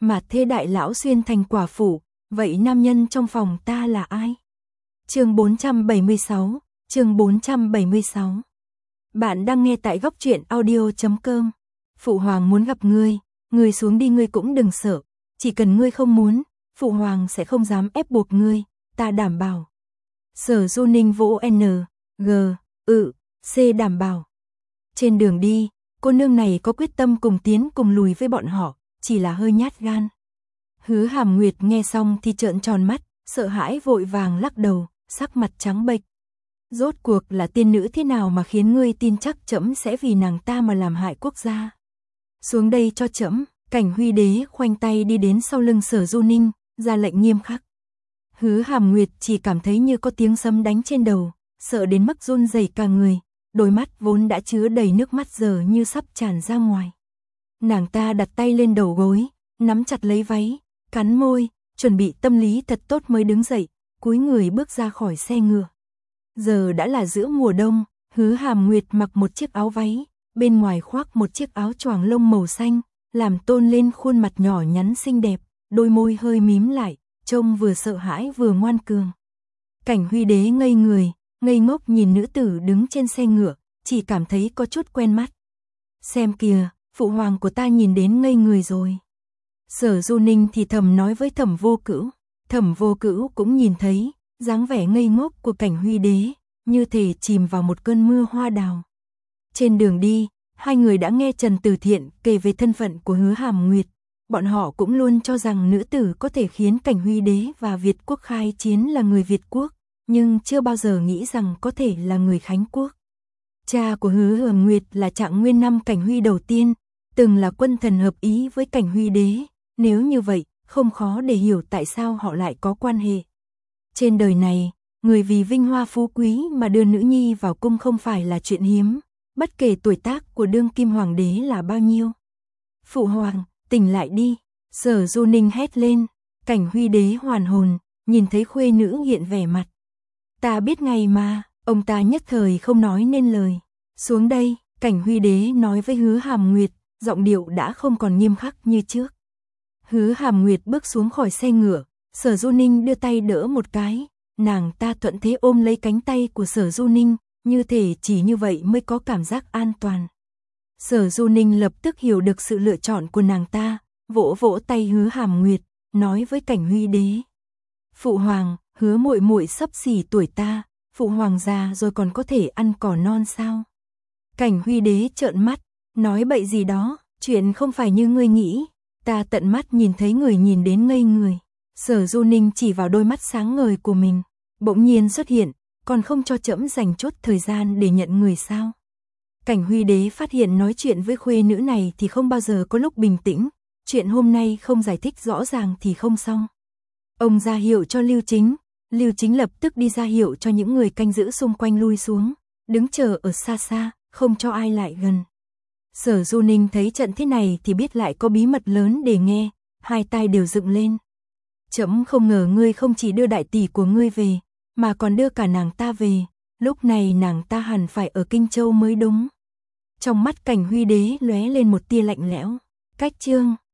mà thê đại lão xuyên thành quả phụ, vậy nam nhân trong phòng ta là ai? Chương 476, chương 476. Bạn đang nghe tại góc truyện audio.com. Phụ hoàng muốn gặp ngươi xuống đi, ngươi cũng đừng sợ, chỉ cần ngươi không muốn, phụ hoàng sẽ không dám ép buộc ngươi, ta đảm bảo. Sở Du Ninh vỗ N, G, C đảm bảo. Trên đường đi, cô nương này có quyết tâm cùng tiến cùng lùi với bọn họ, chỉ là hơi nhát gan. Hứa Hàm Nguyệt nghe xong thì trợn tròn mắt, sợ hãi vội vàng lắc đầu, sắc mặt trắng bệch. Rốt cuộc là tiên nữ thế nào mà khiến ngươi tin chắc trẫm sẽ vì nàng ta mà làm hại quốc gia? Xuống đây cho trẫm. Cảnh Huy Đế khoanh tay đi đến sau lưng Sở Du Ninh, ra lệnh nghiêm khắc. Hứa Hàm Nguyệt chỉ cảm thấy như có tiếng sấm đánh trên đầu, sợ đến mức run rẩy cả người, đôi mắt vốn đã chứa đầy nước mắt giờ như sắp tràn ra ngoài. Nàng ta đặt tay lên đầu gối, nắm chặt lấy váy, cắn môi, chuẩn bị tâm lý thật tốt mới đứng dậy, cúi người bước ra khỏi xe ngựa. Giờ đã là giữa mùa đông, Hứa Hàm Nguyệt mặc một chiếc áo váy, bên ngoài khoác một chiếc áo choàng lông màu xanh, làm tôn lên khuôn mặt nhỏ nhắn xinh đẹp, đôi môi hơi mím lại, trông vừa sợ hãi vừa ngoan cường. Cảnh Huy Đế ngây người, ngây ngốc nhìn nữ tử đứng trên xe ngựa, chỉ cảm thấy có chút quen mắt. Xem kìa, phụ hoàng của ta nhìn đến ngây người rồi. Sở Du Ninh thì thầm nói với Thẩm Vô Cữu. Thẩm Vô Cữu cũng nhìn thấy, dáng vẻ ngây ngốc của Cảnh Huy Đế, như thể chìm vào một cơn mưa hoa đào. Trên đường đi, hai người đã nghe Trần Tử Thiện kể về thân phận của Hứa Hàm Nguyệt. Bọn họ cũng luôn cho rằng nữ tử có thể khiến Cảnh Huy Đế và Việt quốc khai chiến là người Việt quốc, nhưng chưa bao giờ nghĩ rằng có thể là người Khánh quốc. Cha của Hứa Hàm Nguyệt là Trạng Nguyên năm Cảnh Huy đầu tiên, từng là quân thần hợp ý với Cảnh Huy Đế, nếu như vậy, không khó để hiểu tại sao họ lại có quan hệ. Trên đời này, người vì vinh hoa phú quý mà đưa nữ nhi vào cung không phải là chuyện hiếm, bất kể tuổi tác của đương kim hoàng đế là bao nhiêu. Phụ hoàng, tỉnh lại đi, Sở Du Ninh hét lên. Cảnh Huy Đế hoàn hồn, nhìn thấy khuê nữ hiện vẻ mặt. Ta biết ngay mà, ông ta nhất thời không nói nên lời. Xuống đây, Cảnh Huy Đế nói với Hứa Hàm Nguyệt, giọng điệu đã không còn nghiêm khắc như trước. Hứa Hàm Nguyệt bước xuống khỏi xe ngựa, Sở Du Ninh đưa tay đỡ một cái, nàng ta thuận thế ôm lấy cánh tay của Sở Du Ninh, như thể chỉ như vậy mới có cảm giác an toàn. Sở Du Ninh lập tức hiểu được sự lựa chọn của nàng ta, vỗ vỗ tay Hứa Hàm Nguyệt, nói với Cảnh Huy Đế. Phụ hoàng, Hứa muội muội sắp xỉ tuổi ta, phụ hoàng già rồi còn có thể ăn cỏ non sao? Cảnh Huy Đế trợn mắt, nói bậy gì đó, chuyện không phải như ngươi nghĩ, ta tận mắt nhìn thấy người nhìn đến ngây người. Sở Du Ninh chỉ vào đôi mắt sáng ngời của mình, bỗng nhiên xuất hiện, còn không cho trẫm dành chút thời gian để nhận người sao? Cảnh Huy Đế phát hiện nói chuyện với khuê nữ này thì không bao giờ có lúc bình tĩnh, chuyện hôm nay không giải thích rõ ràng thì không xong. Ông ra hiệu cho Lưu Chính lập tức đi ra hiệu cho những người canh giữ xung quanh lui xuống, đứng chờ ở xa xa, không cho ai lại gần. Sở Du Ninh thấy trận thế này thì biết lại có bí mật lớn để nghe, hai tai đều dựng lên. Trẫm không ngờ ngươi không chỉ đưa đại tỷ của ngươi về, mà còn đưa cả nàng ta về, lúc này nàng ta hẳn phải ở Kinh Châu mới đúng. Trong mắt Cảnh Huy Đế lóe lên một tia lạnh lẽo. Cách chương